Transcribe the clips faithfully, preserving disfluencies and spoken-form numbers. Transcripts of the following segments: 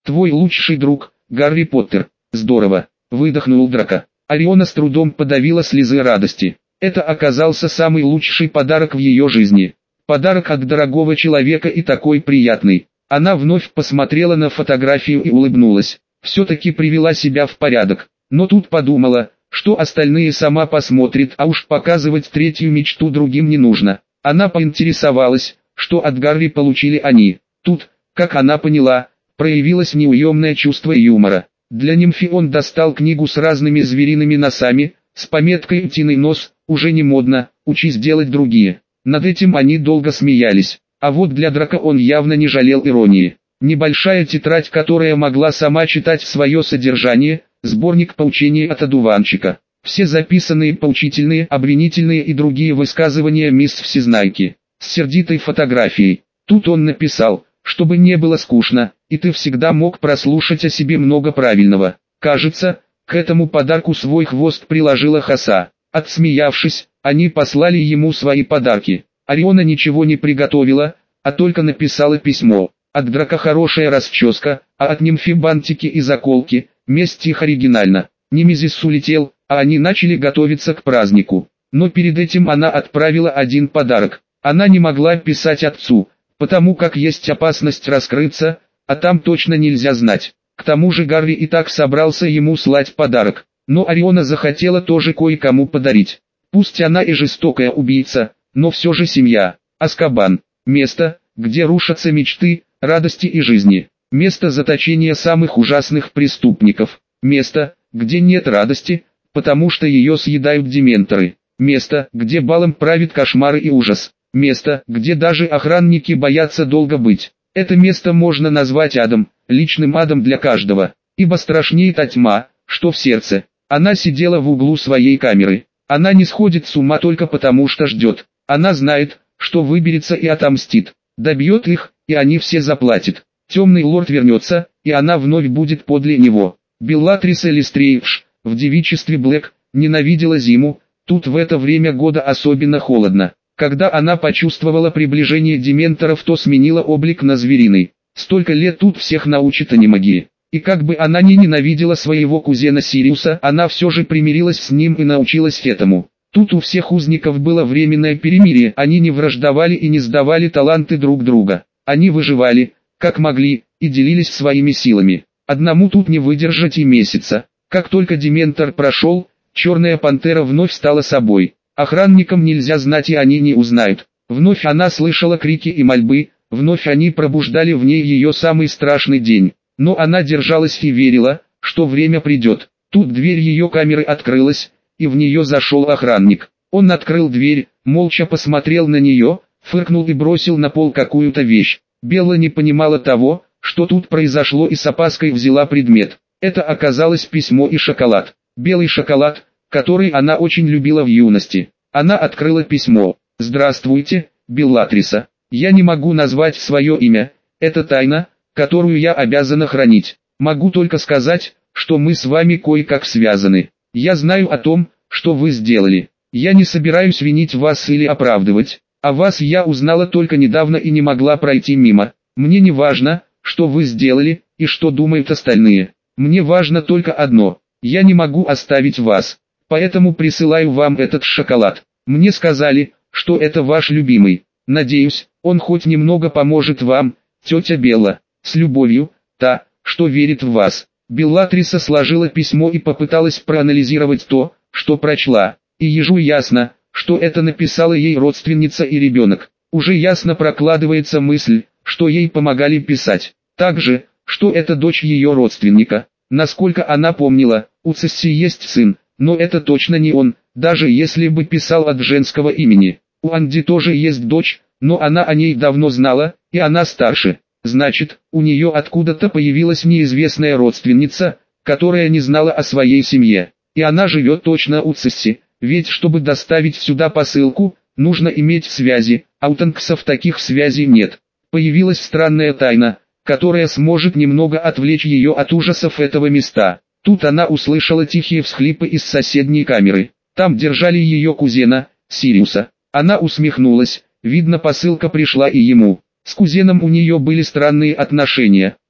Твой лучший друг, Гарри Поттер. Здорово, выдохнул Драко. Ориона с трудом подавила слезы радости. Это оказался самый лучший подарок в ее жизни. Подарок от дорогого человека и такой приятный. Она вновь посмотрела на фотографию и улыбнулась. Все-таки привела себя в порядок. Но тут подумала, что остальные сама посмотрит, а уж показывать третью мечту другим не нужно. Она поинтересовалась, что от Гарри получили они. Тут, как она поняла, проявилось неуемное чувство юмора. Для нимфи он достал книгу с разными звериными носами, с пометкой «Утиный нос», уже не модно, учись делать другие. Над этим они долго смеялись. А вот для Драко он явно не жалел иронии. Небольшая тетрадь, которая могла сама читать свое содержание, сборник поучений от одуванчика. Все записанные поучительные, обвинительные и другие высказывания мисс Всезнайки. С сердитой фотографией. Тут он написал, чтобы не было скучно, и ты всегда мог прослушать о себе много правильного. Кажется, к этому подарку свой хвост приложила Хаса. Отсмеявшись, они послали ему свои подарки. Ориона ничего не приготовила, а только написала письмо. От Драко хорошая расческа, а от нимфи бантики и заколки. Месть их оригинально. Немезис улетел, а они начали готовиться к празднику. Но перед этим она отправила один подарок. Она не могла писать отцу, потому как есть опасность раскрыться, а там точно нельзя знать. К тому же Гарри и так собрался ему слать подарок. Но Ориона захотела тоже кое-кому подарить. Пусть она и жестокая убийца, но все же семья. Азкабан. Место, где рушатся мечты, радости и жизни. Место заточения самых ужасных преступников. Место, где нет радости, потому что ее съедают дементоры. Место, где балом правит кошмары и ужас. Место, где даже охранники боятся долго быть. Это место можно назвать адом, личным адом для каждого. Ибо страшнее та тьма, что в сердце. Она сидела в углу своей камеры. Она не сходит с ума только потому, что ждет. Она знает, что выберется и отомстит. Добьет их, и они все заплатят. Темный лорд вернется, и она вновь будет подле него. Беллатриса Лестрейдж, в девичестве Блэк, ненавидела зиму. Тут в это время года особенно холодно. Когда она почувствовала приближение дементоров, то сменила облик на звериный. Столько лет тут всех научит анимагии. И как бы она ни ненавидела своего кузена Сириуса, она все же примирилась с ним и научилась этому. Тут у всех узников было временное перемирие, они не враждовали и не сдавали таланты друг друга. Они выживали, как могли, и делились своими силами. Одному тут не выдержать и месяца. Как только дементор прошел, черная пантера вновь стала собой. Охранникам нельзя знать, и они не узнают. Вновь она слышала крики и мольбы, вновь они пробуждали в ней ее самый страшный день. Но она держалась и верила, что время придет. Тут дверь ее камеры открылась, и в нее зашел охранник. Он открыл дверь, молча посмотрел на нее, фыркнул и бросил на пол какую-то вещь. Белла не понимала того, что тут произошло, и с опаской взяла предмет. Это оказалось письмо и шоколад. Белый шоколад, который она очень любила в юности. Она открыла письмо. «Здравствуйте, Беллатриса. Я не могу назвать свое имя, это тайна, которую я обязана хранить. Могу только сказать, что мы с вами кое-как связаны. Я знаю о том, что вы сделали. Я не собираюсь винить вас или оправдывать. О вас я узнала только недавно и не могла пройти мимо. Мне не важно, что вы сделали, и что думают остальные. Мне важно только одно. Я не могу оставить вас. Поэтому присылаю вам этот шоколад. Мне сказали, что это ваш любимый. Надеюсь, он хоть немного поможет вам, тетя Белла. С любовью, та, что верит в вас». Беллатриса сложила письмо и попыталась проанализировать то, что прочла. И ежу ясно, что это написала ей родственница и ребенок. Уже ясно прокладывается мысль, что ей помогали писать. Также, что это дочь ее родственника. Насколько она помнила, у Цесси есть сын, но это точно не он, даже если бы писал от женского имени. У Анди тоже есть дочь, но она о ней давно знала, и она старше. Значит, у нее откуда-то появилась неизвестная родственница, которая не знала о своей семье. И она живет точно у Цесси, ведь чтобы доставить сюда посылку, нужно иметь связи, а у Танксов таких связей нет. Появилась странная тайна, которая сможет немного отвлечь ее от ужасов этого места. Тут она услышала тихие всхлипы из соседней камеры. Там держали ее кузена, Сириуса. Она усмехнулась, видно, посылка пришла и ему. С кузеном у нее были странные отношения.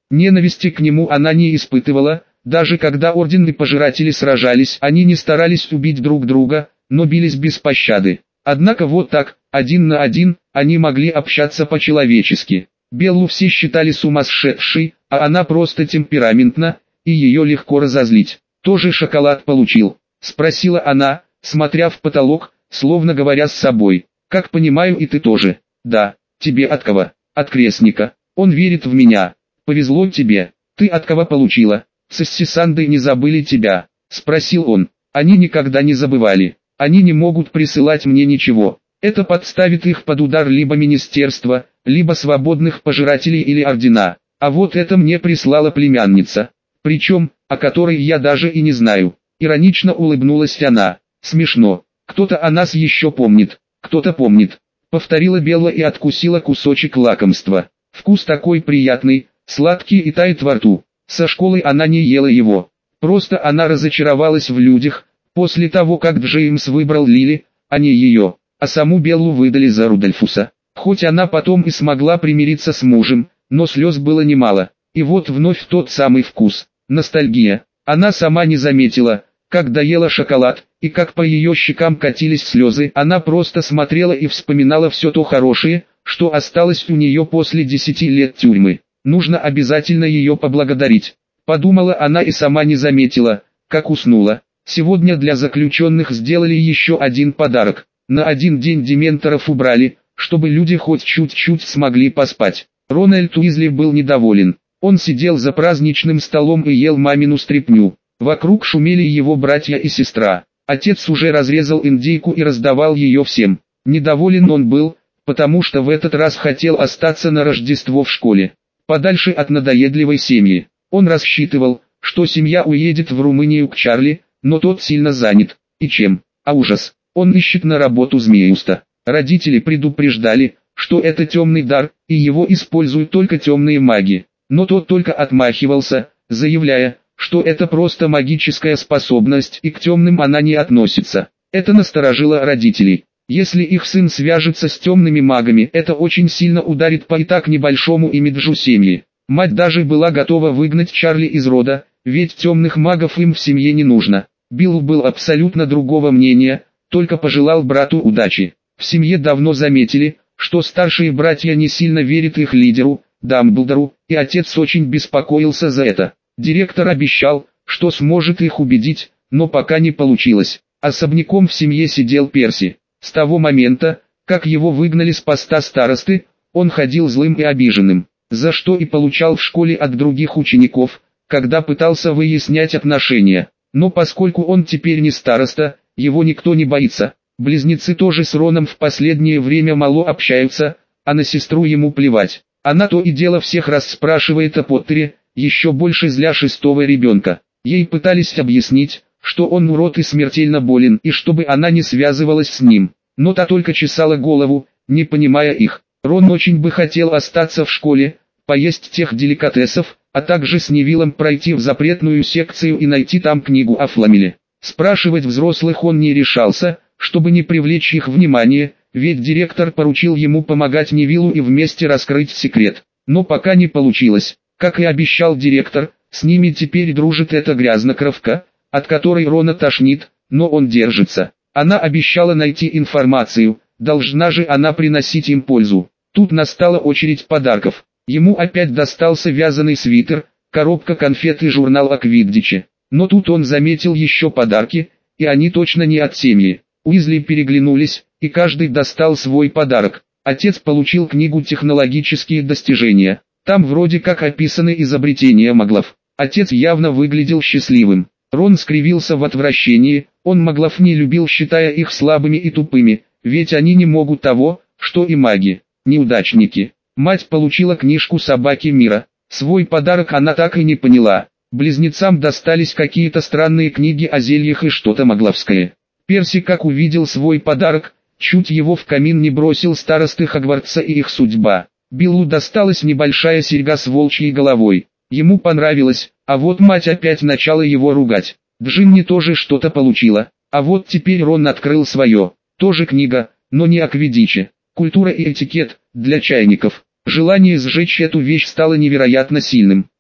Ненависти к нему она не испытывала, даже когда Орден и Пожиратели сражались, они не старались убить друг друга, но бились без пощады. Однако вот так, один на один, они могли общаться по-человечески. Беллу все считали сумасшедшей, а она просто темпераментна, и ее легко разозлить. «Тоже шоколад получил?» — спросила она, смотря в потолок, словно говоря с собой. «Как понимаю, и ты тоже?» «Да. Тебе от кого?» «От крестника. Он верит в меня. Повезло тебе. Ты от кого получила?» «С Сисандой не забыли тебя?» — спросил он. «Они никогда не забывали. Они не могут присылать мне ничего. Это подставит их под удар либо министерства, либо свободных пожирателей или ордена. А вот это мне прислала племянница. Причем, о которой я даже и не знаю». Иронично улыбнулась она. «Смешно. Кто-то о нас еще помнит. Кто-то помнит», — повторила Белла и откусила кусочек лакомства. Вкус такой приятный, сладкий и тает во рту. Со школы она не ела его. Просто она разочаровалась в людях, после того как Джеймс выбрал Лили, а не ее, а саму Беллу выдали за Рудольфуса. Хоть она потом и смогла примириться с мужем, но слез было немало. И вот вновь тот самый вкус, ностальгия. Она сама не заметила, как доела шоколад, и как по ее щекам катились слезы. Она просто смотрела и вспоминала все то хорошее, что осталось у нее после десяти лет тюрьмы. Нужно обязательно ее поблагодарить. Подумала она и сама не заметила, как уснула. Сегодня для заключенных сделали еще один подарок. На один день дементоров убрали, чтобы люди хоть чуть-чуть смогли поспать. Рональд Уизли был недоволен. Он сидел за праздничным столом и ел мамину стряпню. Вокруг шумели его братья и сестра. Отец уже разрезал индейку и раздавал ее всем. Недоволен он был, потому что в этот раз хотел остаться на Рождество в школе, подальше от надоедливой семьи. Он рассчитывал, что семья уедет в Румынию к Чарли, но тот сильно занят. И чем? А ужас, он ищет на работу змеюста. Родители предупреждали, что это темный дар, и его используют только темные маги. Но тот только отмахивался, заявляя, что это просто магическая способность и к темным она не относится. Это насторожило родителей. Если их сын свяжется с темными магами, это очень сильно ударит по и так небольшому имиджу семьи. Мать даже была готова выгнать Чарли из рода, ведь темных магов им в семье не нужно. Билл был абсолютно другого мнения, только пожелал брату удачи. В семье давно заметили, что старшие братья не сильно верят их лидеру, Дамблдору, и отец очень беспокоился за это. Директор обещал, что сможет их убедить, но пока не получилось. Особняком в семье сидел Перси. С того момента, как его выгнали с поста старосты, он ходил злым и обиженным, за что и получал в школе от других учеников, когда пытался выяснять отношения. Но поскольку он теперь не староста, его никто не боится. Близнецы тоже с Роном в последнее время мало общаются, а на сестру ему плевать. Она то и дело всех расспрашивает о Поттере, еще больше зля шестого ребенка. Ей пытались объяснить, что он урод и смертельно болен, и чтобы она не связывалась с ним. Но та только чесала голову, не понимая их. Рон очень бы хотел остаться в школе, поесть тех деликатесов, а также с Невиллом пройти в запретную секцию и найти там книгу о Фламеле. Спрашивать взрослых он не решался, чтобы не привлечь их внимание, ведь директор поручил ему помогать Невиллу и вместе раскрыть секрет. Но пока не получилось. Как и обещал директор, с ними теперь дружит эта грязнокровка, от которой Рона тошнит, но он держится. Она обещала найти информацию, должна же она приносить им пользу. Тут настала очередь подарков. Ему опять достался вязаный свитер, коробка конфет и журнал о Квиддиче. Но тут он заметил еще подарки, и они точно не от семьи. Уизли переглянулись, и каждый достал свой подарок. Отец получил книгу «Технологические достижения». Там вроде как описаны изобретения маглов. Отец явно выглядел счастливым. Рон скривился в отвращении, он маглов не любил, считая их слабыми и тупыми, ведь они не могут того, что и маги, неудачники. Мать получила книжку «Собаки мира». Свой подарок она так и не поняла. Близнецам достались какие-то странные книги о зельях и что-то магловское. Перси, как увидел свой подарок, чуть его в камин не бросил старосты Хогвартса и их судьба. Биллу досталась небольшая серьга с волчьей головой. Ему понравилось, а вот мать опять начала его ругать. Джинни тоже что-то получила, а вот теперь Рон открыл свое. Тоже книга, но не о Квиддиче. Культура и этикет, для чайников. Желание сжечь эту вещь стало невероятно сильным.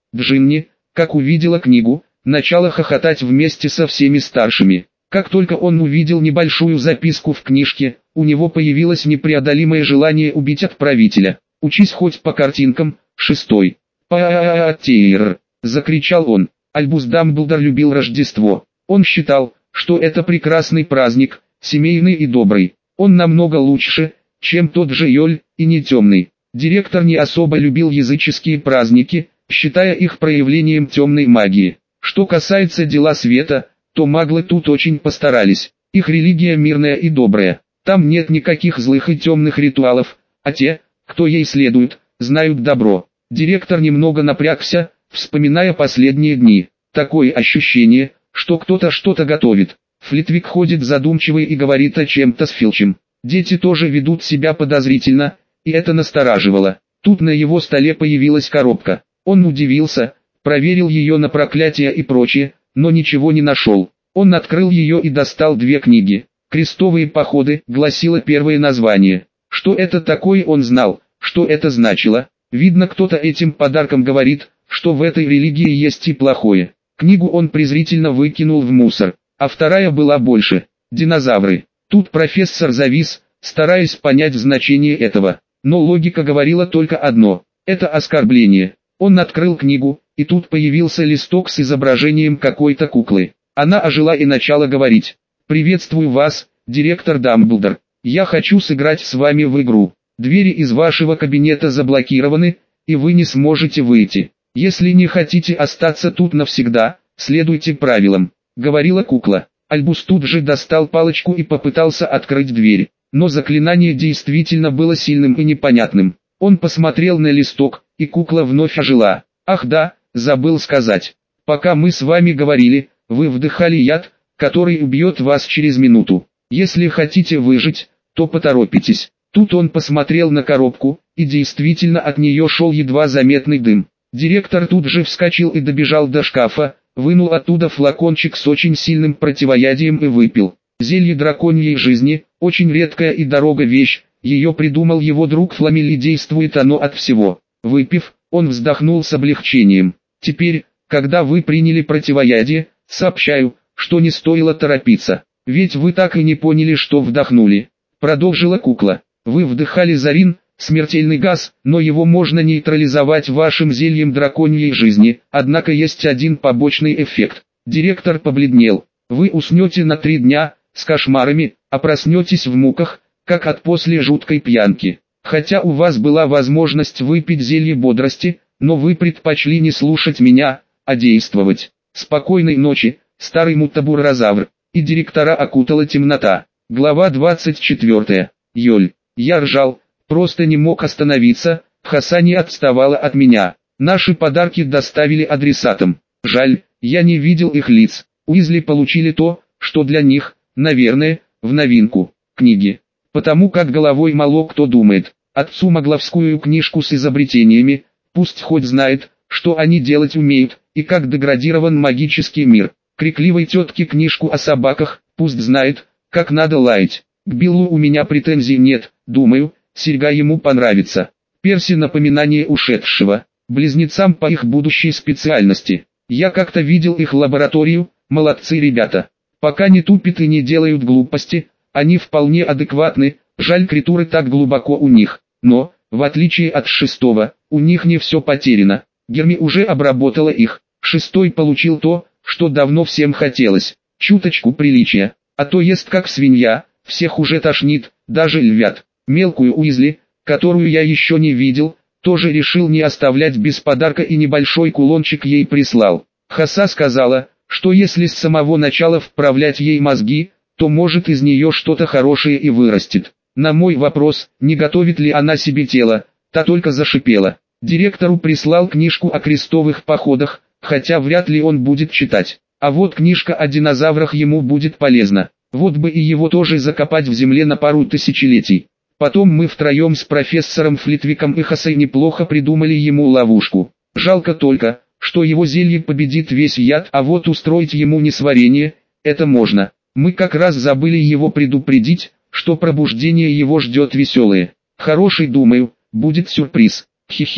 Джинни, как увидела книгу, начала хохотать вместе со всеми старшими. Как только он увидел небольшую записку в книжке, у него появилось непреодолимое желание убить отправителя. «Учись хоть по картинкам, шестой». «Па-а-а-а-тейр!» — закричал он. Альбус Дамблдор любил Рождество. Он считал, что это прекрасный праздник, семейный и добрый. Он намного лучше, чем тот же Йоль, и не темный. Директор не особо любил языческие праздники, считая их проявлением темной магии. Что касается дела света, то маглы тут очень постарались. Их религия мирная и добрая. Там нет никаких злых и темных ритуалов, а те, кто ей следует, знают добро. Директор немного напрягся, вспоминая последние дни. Такое ощущение, что кто-то что-то готовит. Флитвик ходит задумчивый и говорит о чем-то с Филчем. Дети тоже ведут себя подозрительно, и это настораживало. Тут на его столе появилась коробка. Он удивился, проверил ее на проклятие и прочее, но ничего не нашел. Он открыл ее и достал две книги. «Крестовые походы» гласило первое название. Что это такое, он знал, что это значило. Видно, кто-то этим подарком говорит, что в этой религии есть и плохое. Книгу он презрительно выкинул в мусор, а вторая была больше. Динозавры. Тут профессор завис, стараясь понять значение этого. Но логика говорила только одно. Это оскорбление. Он открыл книгу, и тут появился листок с изображением какой-то куклы. Она ожила и начала говорить. «Приветствую вас, директор Дамблдор. Я хочу сыграть с вами в игру. Двери из вашего кабинета заблокированы, и вы не сможете выйти. Если не хотите остаться тут навсегда, следуйте правилам», — говорила кукла. Альбус тут же достал палочку и попытался открыть дверь. Но заклинание действительно было сильным и непонятным. Он посмотрел на листок, и кукла вновь ожила. «Ах да, забыл сказать. Пока мы с вами говорили, вы вдыхали яд, который убьет вас через минуту. Если хотите выжить, то поторопитесь». Тут он посмотрел на коробку, и действительно от нее шел едва заметный дым. Директор тут же вскочил и добежал до шкафа, вынул оттуда флакончик с очень сильным противоядием и выпил. Зелье драконьей жизни, очень редкая и дорогая вещь, ее придумал его друг Фламель, и действует оно от всего. Выпив, он вздохнул с облегчением. «Теперь, когда вы приняли противоядие, сообщаю, что не стоило торопиться, ведь вы так и не поняли, что вдохнули», — продолжила кукла. «Вы вдыхали зарин, смертельный газ, но его можно нейтрализовать вашим зельем драконьей жизни, однако есть один побочный эффект». Директор побледнел. «Вы уснете на три дня, с кошмарами, а проснетесь в муках, как от после жуткой пьянки. Хотя у вас была возможность выпить зелье бодрости, но вы предпочли не слушать меня, а действовать. Спокойной ночи, старый мутабуразавр». И директора окутала темнота. Глава двадцать четвёртая. Йоль. Я ржал, просто не мог остановиться, Хаса не отставала от меня. Наши подарки доставили адресатам. Жаль, я не видел их лиц. Уизли получили то, что для них, наверное, в новинку, книги. Потому как головой мало кто думает. Отцу магловскую книжку с изобретениями, пусть хоть знает, что они делать умеют, и как деградирован магический мир. Крикливой тетке книжку о собаках, пусть знает, как надо лаять. К Биллу у меня претензий нет, думаю, серьга ему понравится. Перси напоминание ушедшего, близнецам по их будущей специальности. Я как-то видел их лабораторию, молодцы ребята. Пока не тупят и не делают глупости, они вполне адекватны, жаль критуры так глубоко у них. Но, в отличие от шестого, у них не все потеряно. Герми уже обработала их. Шестой получил то, что давно всем хотелось. Чуточку приличия, а то ест как свинья, всех уже тошнит, даже львят. Мелкую Уизли, которую я еще не видел, тоже решил не оставлять без подарка и небольшой кулончик ей прислал. Хаса сказала, что если с самого начала вправлять ей мозги, то может из нее что-то хорошее и вырастет. На мой вопрос, не готовит ли она себе тело, та только зашипела. Директору прислал книжку о крестовых походах, хотя вряд ли он будет читать. А вот книжка о динозаврах ему будет полезна. Вот бы и его тоже закопать в земле на пару тысячелетий. Потом мы втроем с профессором Флитвиком и Хасой неплохо придумали ему ловушку. Жалко только, что его зелье победит весь яд, а вот устроить ему несварение, это можно. Мы как раз забыли его предупредить, что пробуждение его ждет веселое. Хороший, думаю, будет сюрприз. Хихикс.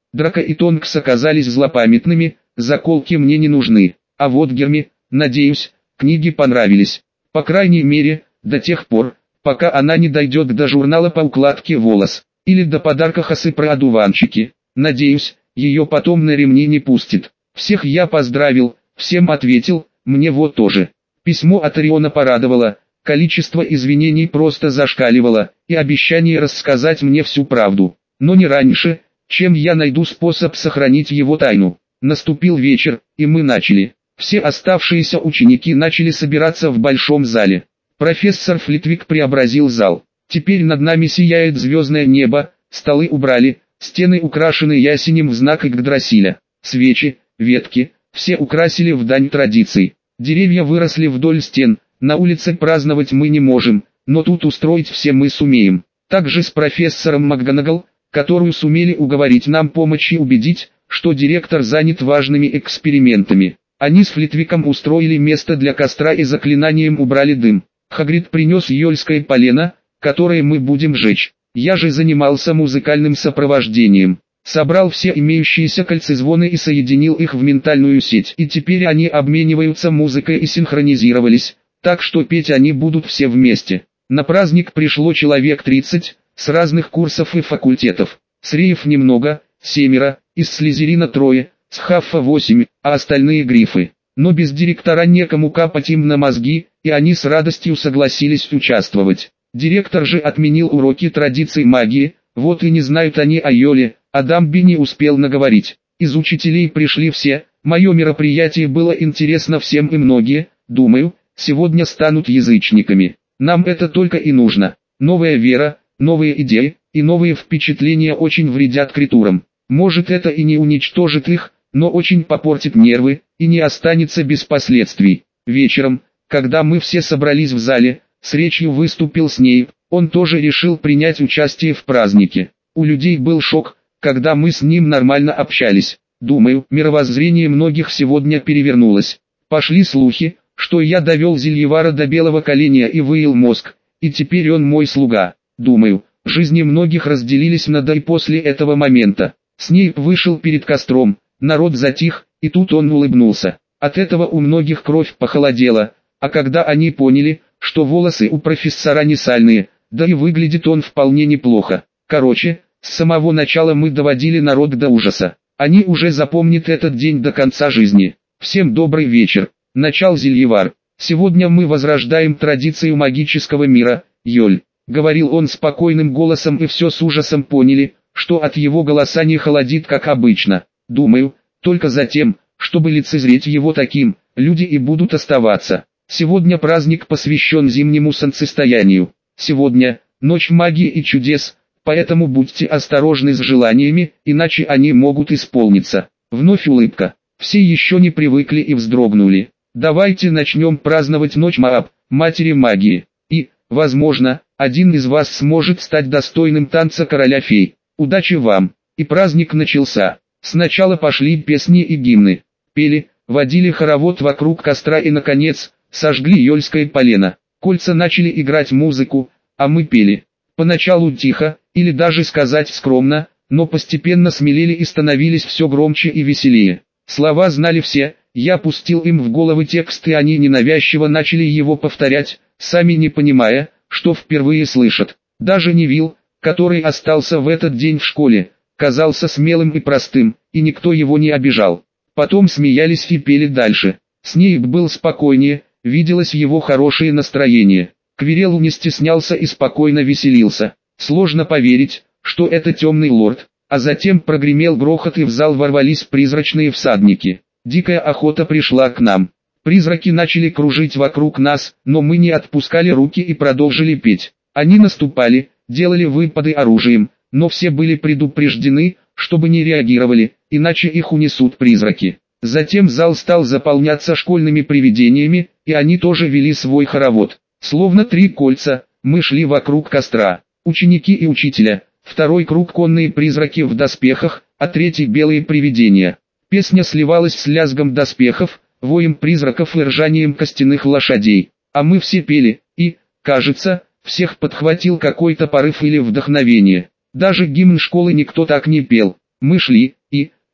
Драко и Тонкс оказались злопамятными, заколки мне не нужны. А вот Герми, надеюсь, книги понравились. По крайней мере, до тех пор, пока она не дойдет до журнала по укладке волос, или до подарка Хосы про одуванчики. Надеюсь, ее потом на ремни не пустит. Всех я поздравил, всем ответил, мне вот тоже. Письмо от Ориона порадовало, количество извинений просто зашкаливало, и обещание рассказать мне всю правду. Но не раньше, чем я найду способ сохранить его тайну. Наступил вечер, и мы начали. Все оставшиеся ученики начали собираться в большом зале. Профессор Флитвик преобразил зал. Теперь над нами сияет звездное небо, столы убрали, стены украшены ясенем в знак Игдрасиля. Свечи, ветки, все украсили в дань традиций. Деревья выросли вдоль стен, на улице праздновать мы не можем, но тут устроить все мы сумеем. Также с профессором МакГонагал, которую сумели уговорить нам помочь и убедить, что директор занят важными экспериментами. Они с Флитвиком устроили место для костра и заклинанием убрали дым. Хагрид принес йольское полено, которое мы будем жечь. Я же занимался музыкальным сопровождением. Собрал все имеющиеся кольцезвоны и соединил их в ментальную сеть. И теперь они обмениваются музыкой и синхронизировались, так что петь они будут все вместе. На праздник пришло человек тридцать, с разных курсов и факультетов. С Реев немного, семеро, из Слизерина трое, с Хаффа восемь, а остальные грифы. Но без директора некому капать им на мозги, и они с радостью согласились участвовать. Директор же отменил уроки традиций магии, вот и не знают они о Йоле, а Дамби не успел наговорить. Из учителей пришли все, мое мероприятие было интересно всем и многие, думаю, сегодня станут язычниками. Нам это только и нужно. Новая вера, новые идеи и новые впечатления очень вредят критурам. Может, это и не уничтожит их, но очень попортит нервы, и не останется без последствий. Вечером, когда мы все собрались в зале, с речью выступил Снейп, он тоже решил принять участие в празднике. У людей был шок, когда мы с ним нормально общались. Думаю, мировоззрение многих сегодня перевернулось. Пошли слухи, что я довел Зельевара до белого коленя и выел мозг, и теперь он мой слуга. Думаю, жизни многих разделились на до и после этого момента. Снейп вышел перед костром, народ затих, и тут он улыбнулся. От этого у многих кровь похолодела, а когда они поняли, что волосы у профессора не сальные, да и выглядит он вполне неплохо. Короче, с самого начала мы доводили народ до ужаса. Они уже запомнят этот день до конца жизни. Всем добрый вечер. Начал Зельевар. Сегодня мы возрождаем традицию магического мира, Йоль. Говорил он спокойным голосом, и все с ужасом поняли, что от его голоса не холодит как обычно. Думаю, только за тем, чтобы лицезреть его таким, люди и будут оставаться. Сегодня праздник посвящен зимнему солнцестоянию. Сегодня ночь магии и чудес, поэтому будьте осторожны с желаниями, иначе они могут исполниться. Вновь улыбка. Все еще не привыкли и вздрогнули. Давайте начнем праздновать ночь Мааб, матери магии. И, возможно, один из вас сможет стать достойным танца короля фей. Удачи вам! И праздник начался. Сначала пошли песни и гимны. Пели, водили хоровод вокруг костра и, наконец, сожгли йольское полено. Кольца начали играть музыку, а мы пели. Поначалу тихо, или даже сказать скромно, но постепенно смелели и становились все громче и веселее. Слова знали все, я пустил им в головы текст, и они ненавязчиво начали его повторять, сами не понимая, что впервые слышат. Даже Невилл, который остался в этот день в школе, казался смелым и простым, и никто его не обижал. Потом смеялись и пели дальше. Снейп был спокойнее, виделось его хорошее настроение. Квирел не стеснялся и спокойно веселился. Сложно поверить, что это темный лорд. А затем прогремел грохот, и в зал ворвались призрачные всадники. Дикая охота пришла к нам. Призраки начали кружить вокруг нас, но мы не отпускали руки и продолжили петь. Они наступали, делали выпады оружием, но все были предупреждены, чтобы не реагировали, иначе их унесут призраки. Затем зал стал заполняться школьными привидениями, и они тоже вели свой хоровод. Словно три кольца, мы шли вокруг костра. Ученики и учителя, второй круг конные призраки в доспехах, а третий белые привидения. Песня сливалась с лязгом доспехов, воем призраков и ржанием костяных лошадей. А мы все пели, и, кажется, всех подхватил какой-то порыв или вдохновение. Даже гимн школы никто так не пел. Мы шли,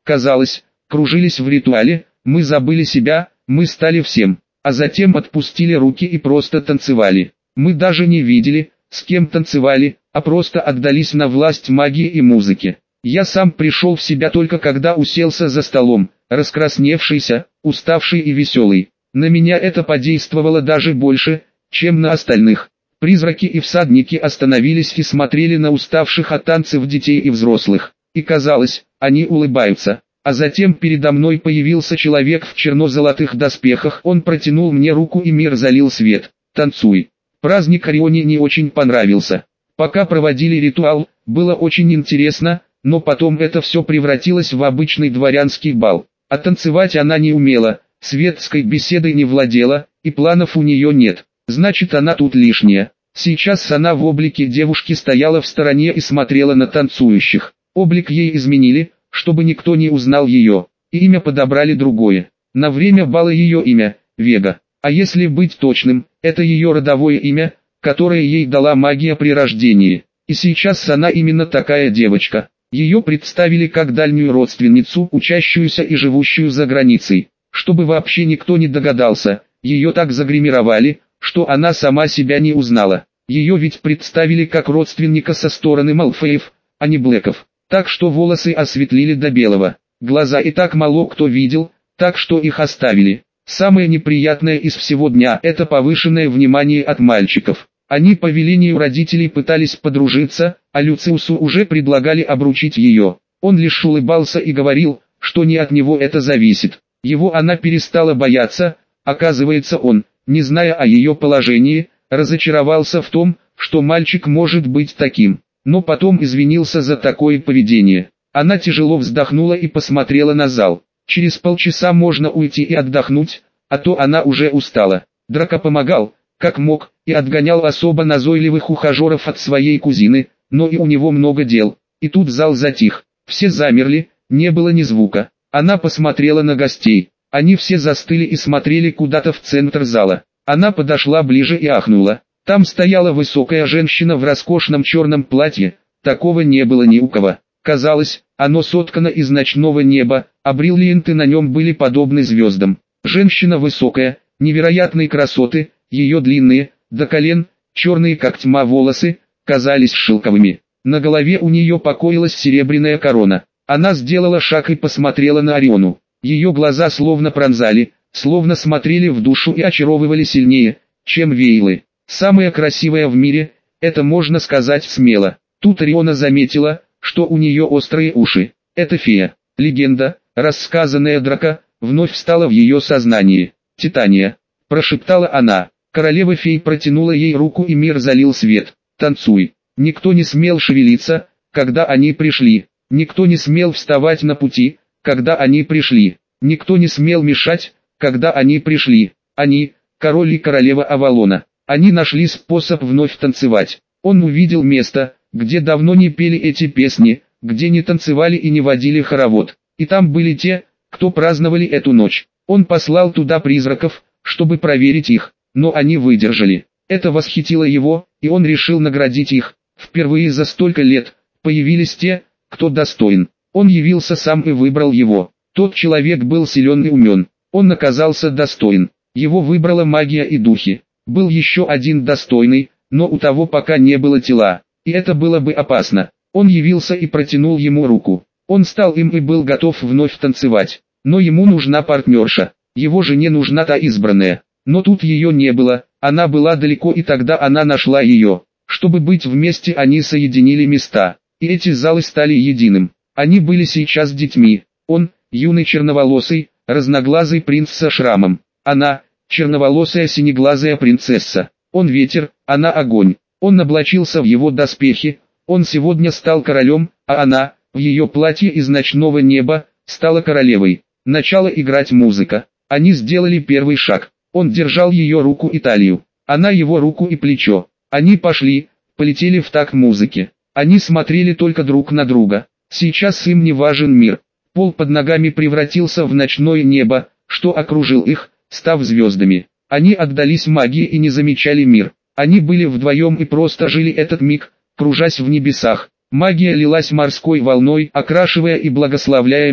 казалось, кружились в ритуале, мы забыли себя, мы стали всем, а затем отпустили руки и просто танцевали. Мы даже не видели, с кем танцевали, а просто отдались на власть магии и музыки. Я сам пришел в себя только когда уселся за столом, раскрасневшийся, уставший и веселый. На меня это подействовало даже больше, чем на остальных. Призраки и всадники остановились и смотрели на уставших от танцев детей и взрослых. И казалось, они улыбаются. А затем передо мной появился человек в черно-золотых доспехах. Он протянул мне руку и мир залил свет. Танцуй. Праздник Орионе не очень понравился. Пока проводили ритуал, было очень интересно, но потом это все превратилось в обычный дворянский бал. А танцевать она не умела, светской беседой не владела, и планов у нее нет. Значит, она тут лишняя. Сейчас она в облике девушки стояла в стороне и смотрела на танцующих. Облик ей изменили, чтобы никто не узнал ее. И имя подобрали другое. На время бала ее имя – Вега. А если быть точным, это ее родовое имя, которое ей дала магия при рождении. И сейчас она именно такая девочка. Ее представили как дальнюю родственницу, учащуюся и живущую за границей. Чтобы вообще никто не догадался, ее так загримировали, что она сама себя не узнала. Ее ведь представили как родственника со стороны Малфоев, а не Блэков. Так что волосы осветлили до белого. Глаза и так мало кто видел, так что их оставили. Самое неприятное из всего дня – это повышенное внимание от мальчиков. Они по велению родителей пытались подружиться, а Люциусу уже предлагали обручить ее. Он лишь улыбался и говорил, что не от него это зависит. Его она перестала бояться, оказывается он, не зная о ее положении, разочаровался в том, что мальчик может быть таким. Но потом извинился за такое поведение. Она тяжело вздохнула и посмотрела на зал. Через полчаса можно уйти и отдохнуть, а то она уже устала. Драко помогал, как мог, и отгонял особо назойливых ухажеров от своей кузины, но и у него много дел. И тут зал затих. Все замерли, не было ни звука. Она посмотрела на гостей. Они все застыли и смотрели куда-то в центр зала. Она подошла ближе и ахнула. Там стояла высокая женщина в роскошном черном платье, такого не было ни у кого. Казалось, оно соткано из ночного неба, а бриллианты на нем были подобны звездам. Женщина высокая, невероятной красоты, ее длинные, до колен, черные как тьма волосы, казались шелковыми. На голове у нее покоилась серебряная корона. Она сделала шаг и посмотрела на Ориону. Ее глаза словно пронзали, словно смотрели в душу и очаровывали сильнее, чем вейлы. Самая красивая в мире, это можно сказать смело. Тут Ориона заметила, что у нее острые уши. Это фея. Легенда, рассказанная Драко, вновь встала в ее сознании. «Титания», – прошептала она. Королева фей протянула ей руку и мир залил свет. «Танцуй». Никто не смел шевелиться, когда они пришли. Никто не смел вставать на пути, когда они пришли. Никто не смел мешать, когда они пришли. Они, король и королева Авалона. Они нашли способ вновь танцевать. Он увидел место, где давно не пели эти песни, где не танцевали и не водили хоровод. И там были те, кто праздновали эту ночь. Он послал туда призраков, чтобы проверить их, но они выдержали. Это восхитило его, и он решил наградить их. Впервые за столько лет появились те, кто достоин. Он явился сам и выбрал его. Тот человек был силен и умен. Он оказался достоин. Его выбрала магия и духи. Был еще один достойный, но у того пока не было тела, и это было бы опасно. Он явился и протянул ему руку. Он стал им и был готов вновь танцевать. Но ему нужна партнерша. Его жене нужна та избранная. Но тут ее не было, она была далеко, и тогда она нашла ее. Чтобы быть вместе, они соединили места, и эти залы стали единым. Они были сейчас детьми. Он, юный черноволосый, разноглазый принц со шрамом. Она, черноволосая синеглазая принцесса. Он ветер, она огонь. Он облачился в его доспехи. Он сегодня стал королем, а она, в ее платье из ночного неба, стала королевой. Начала играть музыка. Они сделали первый шаг. Он держал ее руку и талию. Она его руку и плечо. Они пошли, полетели в такт музыки. Они смотрели только друг на друга. Сейчас им не важен мир. Пол под ногами превратился в ночное небо, что окружил их, став звездами. Они отдались магии и не замечали мир. Они были вдвоем и просто жили этот миг, кружась в небесах. Магия лилась морской волной, окрашивая и благословляя мир.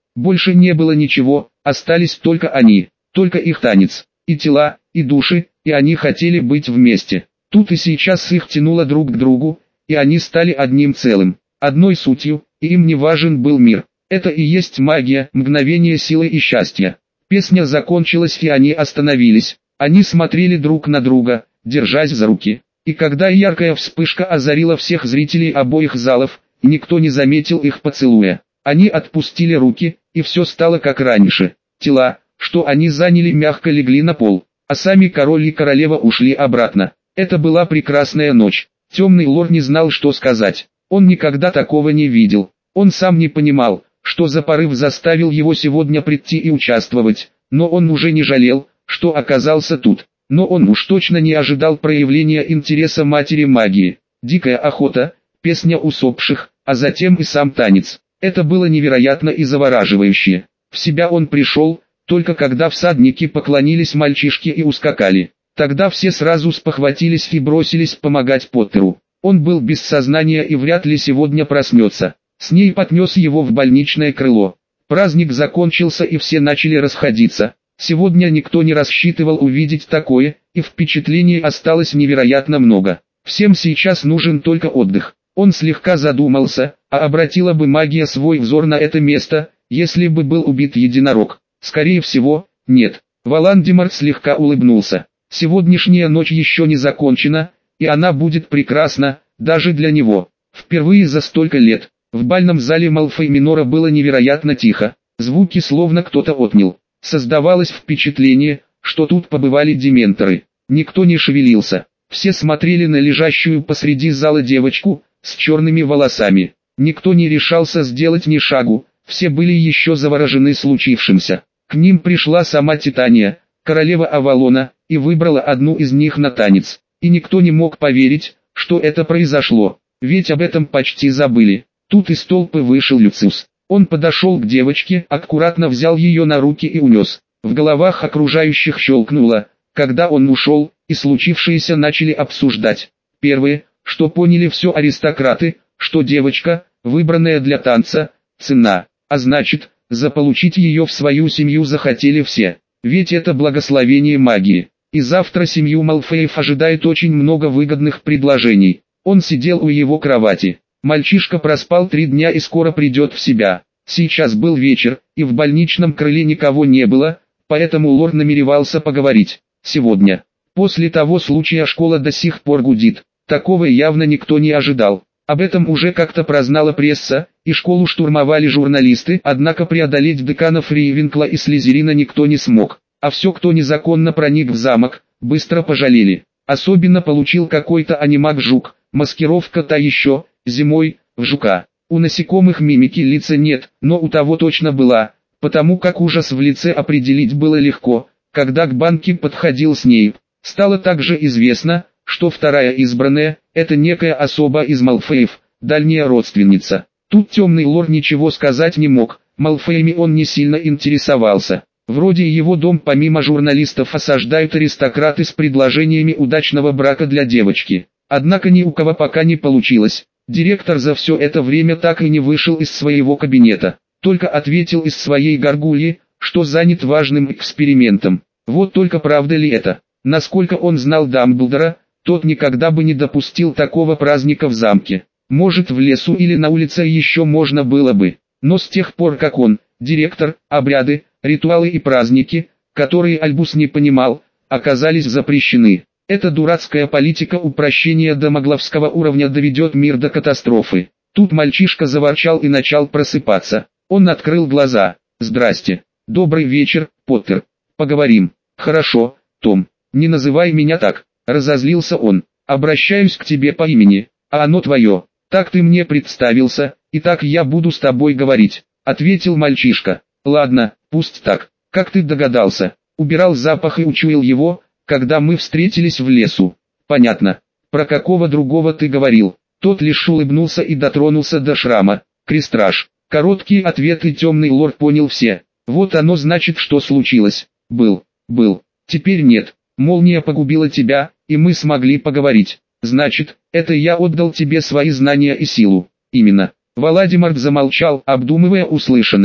Больше не было ничего, остались только они, только их танец, и тела, и души, и они хотели быть вместе. Тут и сейчас их тянуло друг к другу, и они стали одним целым, одной сутью, и им не важен был мир. Это и есть магия, мгновение силы и счастья. Песня закончилась, и они остановились. Они смотрели друг на друга, держась за руки. И когда яркая вспышка озарила всех зрителей обоих залов, никто не заметил их поцелуя. Они отпустили руки, и все стало как раньше. Тела, что они заняли, мягко легли на пол, а сами король и королева ушли обратно. Это была прекрасная ночь. Темный лорд не знал, что сказать. Он никогда такого не видел. Он сам не понимал, что за порыв заставил его сегодня прийти и участвовать, но он уже не жалел, что оказался тут. Но он уж точно не ожидал проявления интереса матери магии. Дикая охота, песня усопших, а затем и сам танец. Это было невероятно и завораживающе. В себя он пришел, только когда всадники поклонились мальчишке и ускакали. Тогда все сразу спохватились и бросились помогать Поттеру. Он был без сознания и вряд ли сегодня проснется. Снейп отнес его в больничное крыло. Праздник закончился, и все начали расходиться. Сегодня никто не рассчитывал увидеть такое, и впечатлений осталось невероятно много. Всем сейчас нужен только отдых. Он слегка задумался, а обратила бы магия свой взор на это место, если бы был убит единорог? Скорее всего, нет. Волан-де-Морт слегка улыбнулся. Сегодняшняя ночь еще не закончена, и она будет прекрасна, даже для него. Впервые за столько лет. В бальном зале Малфой-Минора было невероятно тихо, звуки словно кто-то отнял. Создавалось впечатление, что тут побывали дементоры. Никто не шевелился. Все смотрели на лежащую посреди зала девочку, с черными волосами. Никто не решался сделать ни шагу, все были еще заворожены случившимся. К ним пришла сама Титания, королева Авалона, и выбрала одну из них на танец. И никто не мог поверить, что это произошло, ведь об этом почти забыли. Тут из толпы вышел Люциус. Он подошел к девочке, аккуратно взял ее на руки и унес. В головах окружающих щелкнуло, когда он ушел, и случившееся начали обсуждать. Первые, что поняли все аристократы, что девочка, выбранная для танца, ценна, а значит, заполучить ее в свою семью захотели все. Ведь это благословение магии. И завтра семью Малфеев ожидает очень много выгодных предложений. Он сидел у его кровати. Мальчишка проспал три дня и скоро придет в себя. Сейчас был вечер, и в больничном крыле никого не было, поэтому лорд намеревался поговорить. Сегодня. После того случая школа до сих пор гудит. Такого явно никто не ожидал. Об этом уже как-то прознала пресса, и школу штурмовали журналисты, однако преодолеть деканов Рейвенкла и Слизерина никто не смог. А все, кто незаконно проник в замок, быстро пожалели. Особенно получил какой-то анимак-жук, маскировка та еще, зимой, в жука. У насекомых мимики лица нет, но у того точно была, потому как ужас в лице определить было легко, когда к банке подходил Снейп. Стало также известно, что вторая избранная – это некая особа из Малфеев, дальняя родственница. Тут темный лорд ничего сказать не мог, Малфеями он не сильно интересовался. Вроде его дом помимо журналистов осаждают аристократы с предложениями удачного брака для девочки. Однако ни у кого пока не получилось. Директор за все это время так и не вышел из своего кабинета. Только ответил из своей горгульи, что занят важным экспериментом. Вот только правда ли это? Насколько он знал Дамблдора, тот никогда бы не допустил такого праздника в замке. Может, в лесу или на улице еще можно было бы. Но с тех пор как он, директор, обряды, ритуалы и праздники, которые Альбус не понимал, оказались запрещены. Эта дурацкая политика упрощения до магловского уровня доведет мир до катастрофы. Тут мальчишка заворчал и начал просыпаться. Он открыл глаза. «Здрасте. Добрый вечер, Поттер. Поговорим». «Хорошо, Том. Не называй меня так», — разозлился он. «Обращаюсь к тебе по имени, а оно твое. Так ты мне представился, и так я буду с тобой говорить», — ответил мальчишка. «Ладно, пусть так. Как ты догадался?» «Убирал запах и учуял его, когда мы встретились в лесу». «Понятно. Про какого другого ты говорил?» Тот лишь улыбнулся и дотронулся до шрама. «Крестраж». Короткие ответы темный лорд понял все. Вот оно значит, что случилось. Был, был. Теперь нет. Молния погубила тебя, и мы смогли поговорить. Значит, это я отдал тебе свои знания и силу. Именно. Волан-де-Морт замолчал, обдумывая услышанное.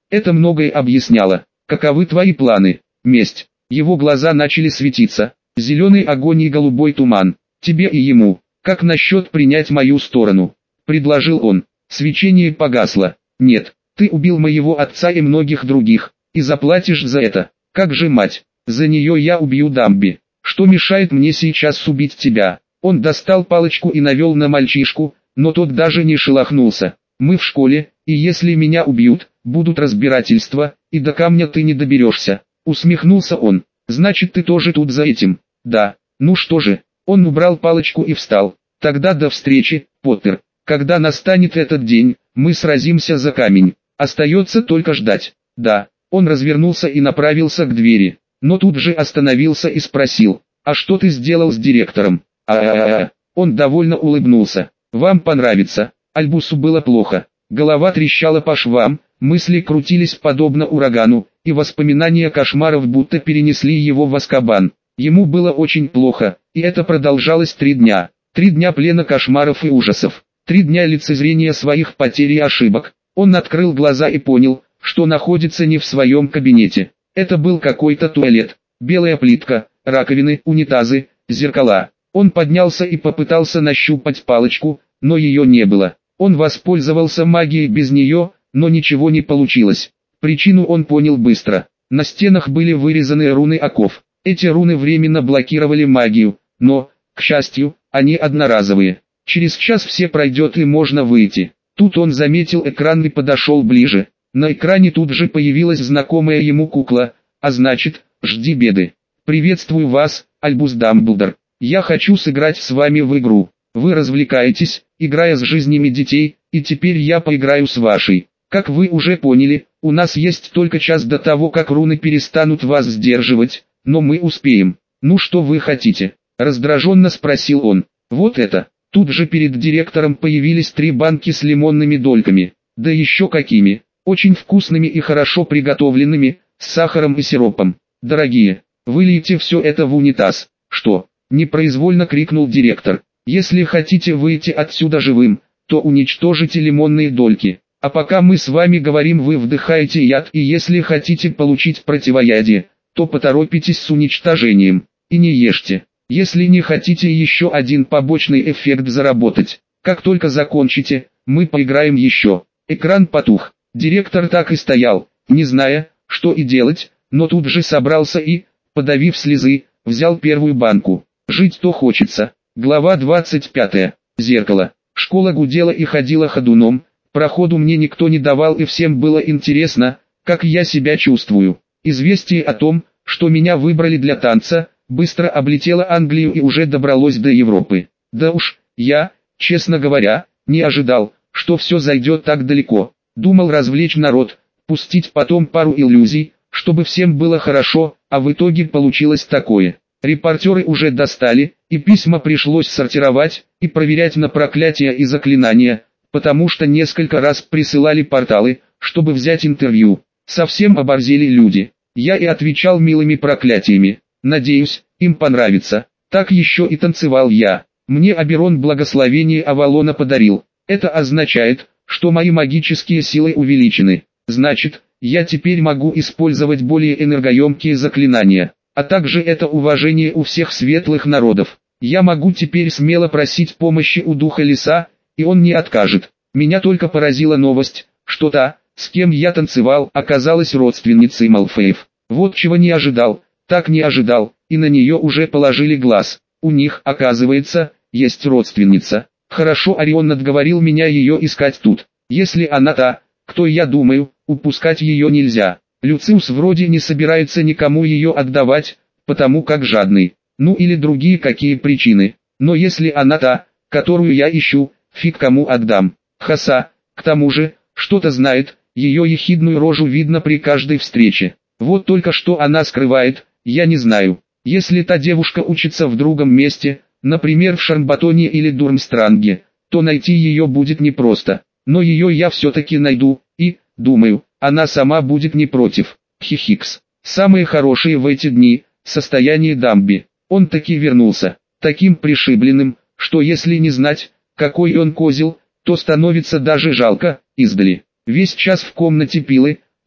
Это многое объясняло. Каковы твои планы? Месть. Его глаза начали светиться. Зеленый огонь и голубой туман. Тебе и ему. Как насчет принять мою сторону? Предложил он. Свечение погасло. Нет, ты убил моего отца и многих других. И заплатишь за это. Как же мать? За нее я убью Дамби. Что мешает мне сейчас убить тебя? Он достал палочку и навел на мальчишку, но тот даже не шелохнулся. Мы в школе, и если меня убьют, будут разбирательства, и до камня ты не доберешься. Усмехнулся он. Значит, ты тоже тут за этим? Да. Ну что же? Он убрал палочку и встал. Тогда до встречи, Поттер. Когда настанет этот день, мы сразимся за камень. Остается только ждать. Да. Он развернулся и направился к двери, но тут же остановился и спросил: «А что ты сделал с директором?» А-а-а. Он довольно улыбнулся. «Вам понравится». Альбусу было плохо. Голова трещала по швам, мысли крутились подобно урагану, и воспоминания кошмаров будто перенесли его в Азкабан. Ему было очень плохо, и это продолжалось три дня. Три дня плена кошмаров и ужасов. Три дня лицезрения своих потерь и ошибок. Он открыл глаза и понял, что находится не в своем кабинете. Это был какой-то туалет. Белая плитка, раковины, унитазы, зеркала. Он поднялся и попытался нащупать палочку, но ее не было. Он воспользовался магией без нее, но ничего не получилось. Причину он понял быстро. На стенах были вырезаны руны оков. Эти руны временно блокировали магию, но, к счастью, они одноразовые. Через час все пройдет и можно выйти. Тут он заметил экран и подошел ближе. На экране тут же появилась знакомая ему кукла, а значит, жди беды. «Приветствую вас, Альбус Дамблдор. Я хочу сыграть с вами в игру. Вы развлекаетесь, играя с жизнями детей, и теперь я поиграю с вашей. Как вы уже поняли, у нас есть только час до того, как руны перестанут вас сдерживать, но мы успеем. Ну что вы хотите?» Раздраженно спросил он. «Вот это». Тут же перед директором появились три банки с лимонными дольками. Да еще какими. Очень вкусными и хорошо приготовленными, с сахаром и сиропом. «Дорогие, вылейте все это в унитаз». «Что?» – непроизвольно крикнул директор. «Если хотите выйти отсюда живым, то уничтожите лимонные дольки. А пока мы с вами говорим, вы вдыхаете яд, и если хотите получить противоядие, то поторопитесь с уничтожением. И не ешьте, если не хотите еще один побочный эффект заработать. Как только закончите, мы поиграем еще». Экран потух. Директор так и стоял, не зная, что и делать, но тут же собрался и, подавив слезы, взял первую банку. Жить-то хочется. Глава двадцать пятая. Зеркало. Школа гудела и ходила ходуном, проходу мне никто не давал и всем было интересно, как я себя чувствую. Известие о том, что меня выбрали для танца, быстро облетело Англию и уже добралось до Европы. Да уж, я, честно говоря, не ожидал, что все зайдет так далеко. Думал развлечь народ, пустить потом пару иллюзий, чтобы всем было хорошо, а в итоге получилось такое. Репортеры уже достали, и письма пришлось сортировать и проверять на проклятия и заклинания, потому что несколько раз присылали порталы, чтобы взять интервью. Совсем оборзели люди. Я и отвечал милыми проклятиями. Надеюсь, им понравится. Так еще и танцевал я. Мне Аберон благословение Авалона подарил. Это означает, что мои магические силы увеличены. Значит, я теперь могу использовать более энергоемкие заклинания. А также это уважение у всех светлых народов. Я могу теперь смело просить помощи у духа леса, и он не откажет. Меня только поразила новость, что та, с кем я танцевал, оказалась родственницей Малфоев. Вот чего не ожидал, так не ожидал, и на нее уже положили глаз. У них, оказывается, есть родственница. Хорошо, Орион отговорил меня ее искать тут. Если она та, кто я думаю, упускать ее нельзя. Люциус вроде не собирается никому ее отдавать, потому как жадный. Ну или другие какие причины. Но если она та, которую я ищу, фиг кому отдам. Хаса, к тому же, что-то знает, ее ехидную рожу видно при каждой встрече. Вот только что она скрывает, я не знаю. Если та девушка учится в другом месте, например в Шарбатоне или Дурмстранге, то найти ее будет непросто. Но ее я все-таки найду, и, думаю, она сама будет не против. Хихикс. Самые хорошие в эти дни, состояние Дамби. Он таки вернулся, таким пришибленным, что если не знать, какой он козел, то становится даже жалко, издали. Весь час в комнате Пилы,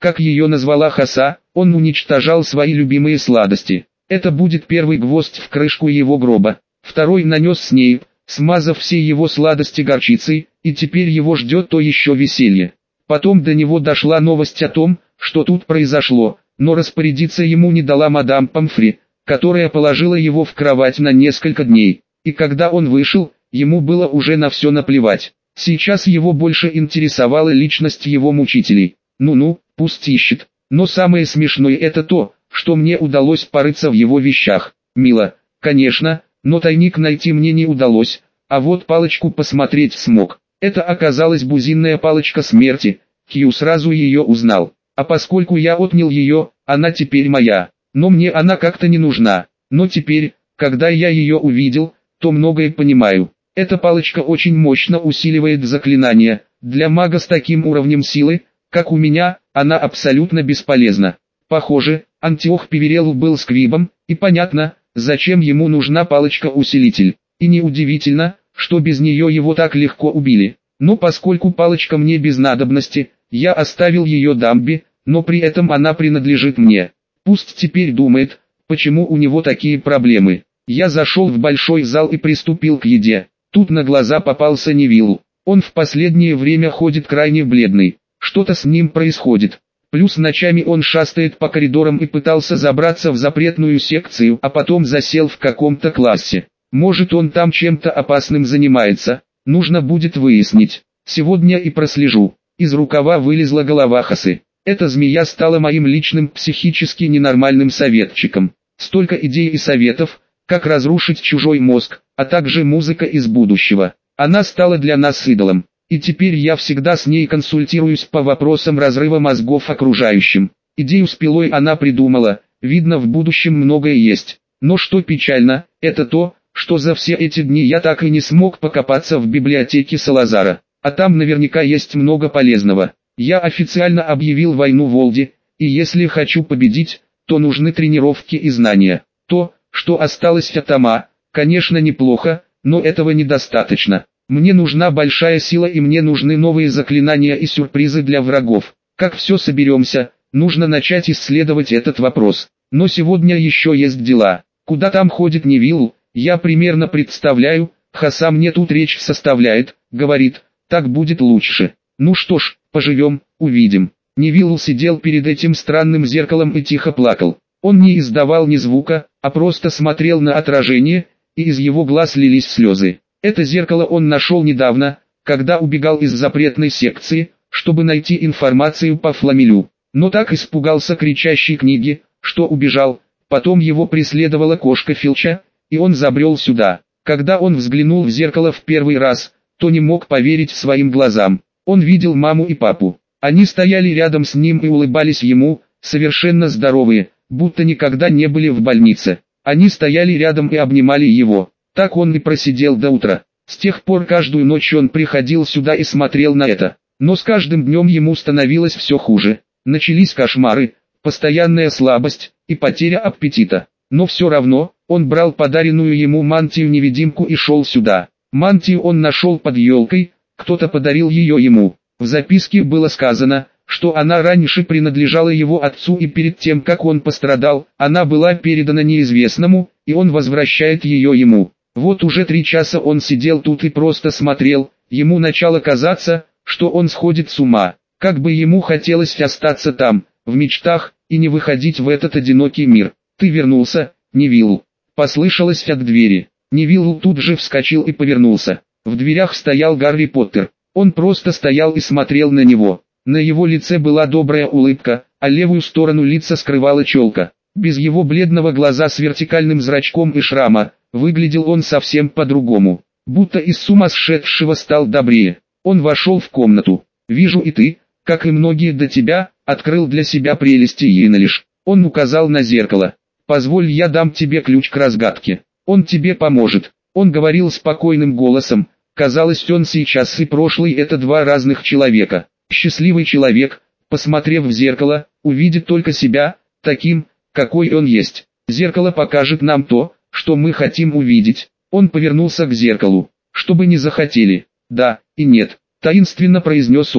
как ее назвала Хаса, он уничтожал свои любимые сладости. Это будет первый гвоздь в крышку его гроба. Второй нанес Снейп, смазав все его сладости горчицей, и теперь его ждет то еще веселье. Потом до него дошла новость о том, что тут произошло, но распорядиться ему не дала мадам Помфри, которая положила его в кровать на несколько дней. И когда он вышел, ему было уже на все наплевать. Сейчас его больше интересовала личность его мучителей. Ну-ну, пусть ищет. Но самое смешное это то, что мне удалось порыться в его вещах. Мило, конечно, но тайник найти мне не удалось, а вот палочку посмотреть смог. Это оказалась бузинная палочка смерти. Кью сразу ее узнал. А поскольку я отнял ее, она теперь моя. Но мне она как-то не нужна. Но теперь, когда я ее увидел, то многое понимаю. Эта палочка очень мощно усиливает заклинания. Для мага с таким уровнем силы, как у меня, она абсолютно бесполезна. Похоже, Антиох Пиверел был сквибом, и понятно, зачем ему нужна палочка-усилитель. И неудивительно, что без нее его так легко убили. Но поскольку палочка мне без надобности, я оставил ее Дамби, но при этом она принадлежит мне. Пусть теперь думает, почему у него такие проблемы. Я зашел в большой зал и приступил к еде. Тут на глаза попался Невилл. Он в последнее время ходит крайне бледный. Что-то с ним происходит. Плюс ночами он шастает по коридорам и пытался забраться в запретную секцию, а потом засел в каком-то классе. Может, он там чем-то опасным занимается. Нужно будет выяснить. Сегодня и прослежу. Из рукава вылезла голова Хасы. Эта змея стала моим личным психически ненормальным советчиком. Столько идей и советов, как разрушить чужой мозг, а также музыка из будущего. Она стала для нас идолом. И теперь я всегда с ней консультируюсь по вопросам разрыва мозгов окружающим. Идею с пилой она придумала, видно, в будущем многое есть. Но что печально, это то, что за все эти дни я так и не смог покопаться в библиотеке Салазара. А там наверняка есть много полезного. Я официально объявил войну Волде, и если хочу победить, то нужны тренировки и знания. То, что осталось от Тома, конечно неплохо, но этого недостаточно. Мне нужна большая сила и мне нужны новые заклинания и сюрпризы для врагов. Как все соберемся, нужно начать исследовать этот вопрос. Но сегодня еще есть дела. Куда там ходит Невилл, я примерно представляю, Хаса мне тут речь составляет, говорит, так будет лучше. Ну что ж, поживем, увидим. Невилл сидел перед этим странным зеркалом и тихо плакал. Он не издавал ни звука, а просто смотрел на отражение, и из его глаз лились слезы. Это зеркало он нашел недавно, когда убегал из запретной секции, чтобы найти информацию по Фламелю. Но так испугался кричащей книги, что убежал. Потом его преследовала кошка Филча, и он забрел сюда. Когда он взглянул в зеркало в первый раз, то не мог поверить своим глазам. Он видел маму и папу. Они стояли рядом с ним и улыбались ему, совершенно здоровые, будто никогда не были в больнице. Они стояли рядом и обнимали его. Так он и просидел до утра. С тех пор каждую ночь он приходил сюда и смотрел на это. Но с каждым днем ему становилось все хуже. Начались кошмары, постоянная слабость и потеря аппетита. Но все равно, он брал подаренную ему мантию-невидимку и шел сюда. Мантию он нашел под елкой, кто-то подарил ее ему. В записке было сказано, что она раньше принадлежала его отцу и перед тем как он пострадал, она была передана неизвестному, и он возвращает ее ему. Вот уже три часа он сидел тут и просто смотрел, ему начало казаться, что он сходит с ума. Как бы ему хотелось остаться там, в мечтах, и не выходить в этот одинокий мир. «Ты вернулся, Невилл», — послышалось от двери. Невилл тут же вскочил и повернулся. В дверях стоял Гарри Поттер. Он просто стоял и смотрел на него. На его лице была добрая улыбка, а левую сторону лица скрывала челка. Без его бледного глаза с вертикальным зрачком и шрама, выглядел он совсем по-другому. Будто из сумасшедшего стал добрее. Он вошел в комнату. «Вижу, и ты, как и многие до тебя, открыл для себя прелести Йеннелиш». Он указал на зеркало. «Позволь, я дам тебе ключ к разгадке. Он тебе поможет». Он говорил спокойным голосом. Казалось, он сейчас и прошлый — это два разных человека. Счастливый человек, посмотрев в зеркало, увидит только себя, таким, какой он есть. Зеркало покажет нам то, что мы хотим увидеть. Он повернулся к зеркалу. «Чтобы не захотели». «Да и нет», таинственно произнес он.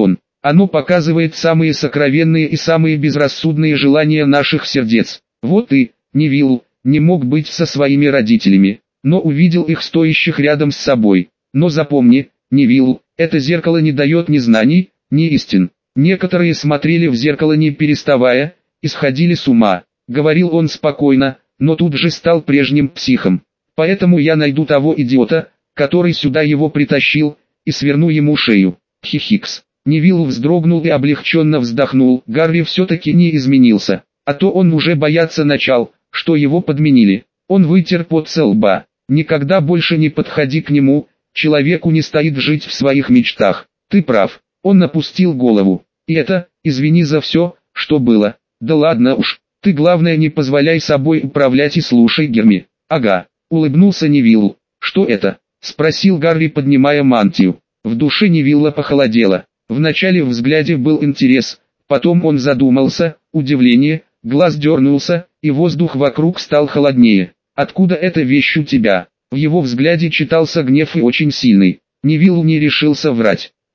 Оно показывает самые сокровенные и самые безрассудные желания наших сердец. Вот ты, Невилл, не мог быть со своими родителями, но увидел их стоящих рядом с собой. Но запомни, Невилл, это зеркало не дает ни знаний, ни истин. Некоторые смотрели в зеркало не переставая, и сходили с ума. Говорил он спокойно, но тут же стал прежним психом. Поэтому я найду того идиота, который сюда его притащил, и сверну ему шею. Хихикс. Невилл вздрогнул и облегченно вздохнул. Гарри все-таки не изменился, а то он уже бояться начал, что его подменили. Он вытер пот со лба. Никогда больше не подходи к нему, человеку не стоит жить в своих мечтах. Ты прав. Он опустил голову. И это, извини за все, что было. Да ладно уж, ты главное не позволяй собой управлять и слушай Герми. Ага, улыбнулся Невиллу. Что это? Спросил Гарри, поднимая мантию. В душе Невилла похолодело. Вначале в взгляде был интерес, потом он задумался, удивление, глаз дернулся, и воздух вокруг стал холоднее. «Откуда эта вещь у тебя?» В его взгляде читался гнев и очень сильный. Невилл не решился врать.